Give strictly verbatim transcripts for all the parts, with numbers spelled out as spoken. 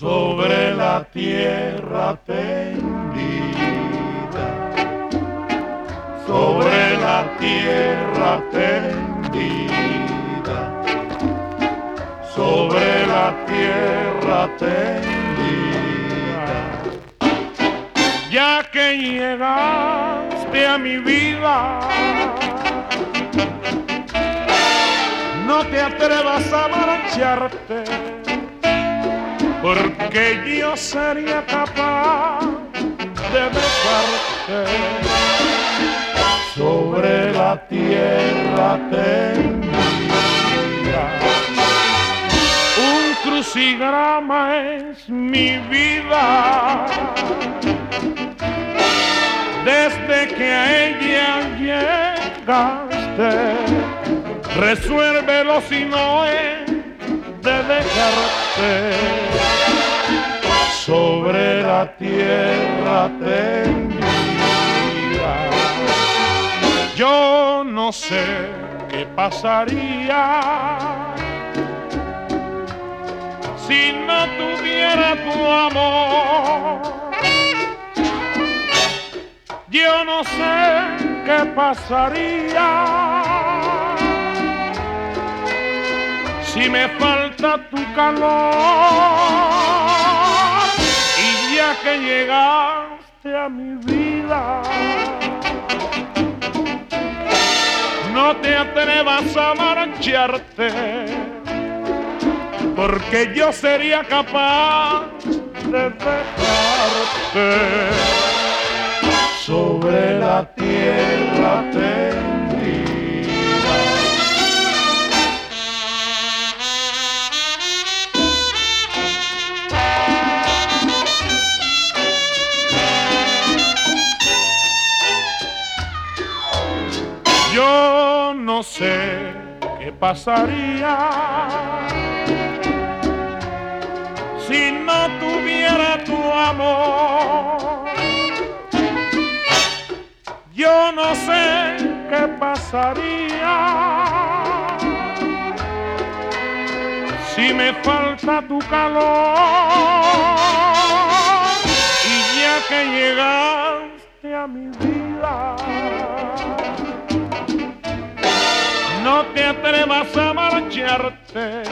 sobre la tierra tendida, sobre la tierra tendida, sobre la tierra tendida. Ya que llegaste a mi vida, no te atrevas a marcharte, porque yo sería capaz de besarte sobre la tierra tendida. Un crucigrama es mi vida, desde que a ella llegaste. Resuélvelo si no es de dejarte sobre la tierra tendida. Yo no sé qué pasaría si no tuviera tu amor. Yo no sé qué pasaría si me falta tu calor. Y ya que llegaste a mi vida, no te atrevas a marcharte, porque yo sería capaz de dejarte sobre la tierra tendida. Yo no sé qué pasaría si no tuviera tu amor. Yo no sé qué pasaría si me falta tu calor. Y ya que llegaste a mi vida, no te atrevas a marcharte,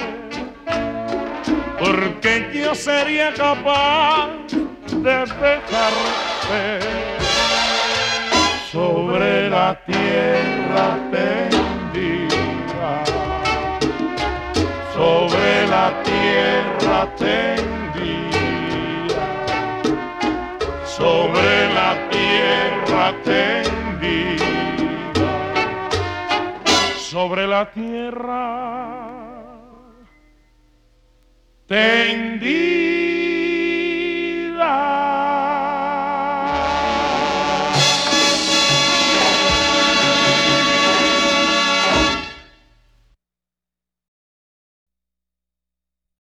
porque yo sería capaz de dejarte sobre la tierra tendida, sobre la tierra tendida, sobre la tierra tendida, sobre la tierra tendida.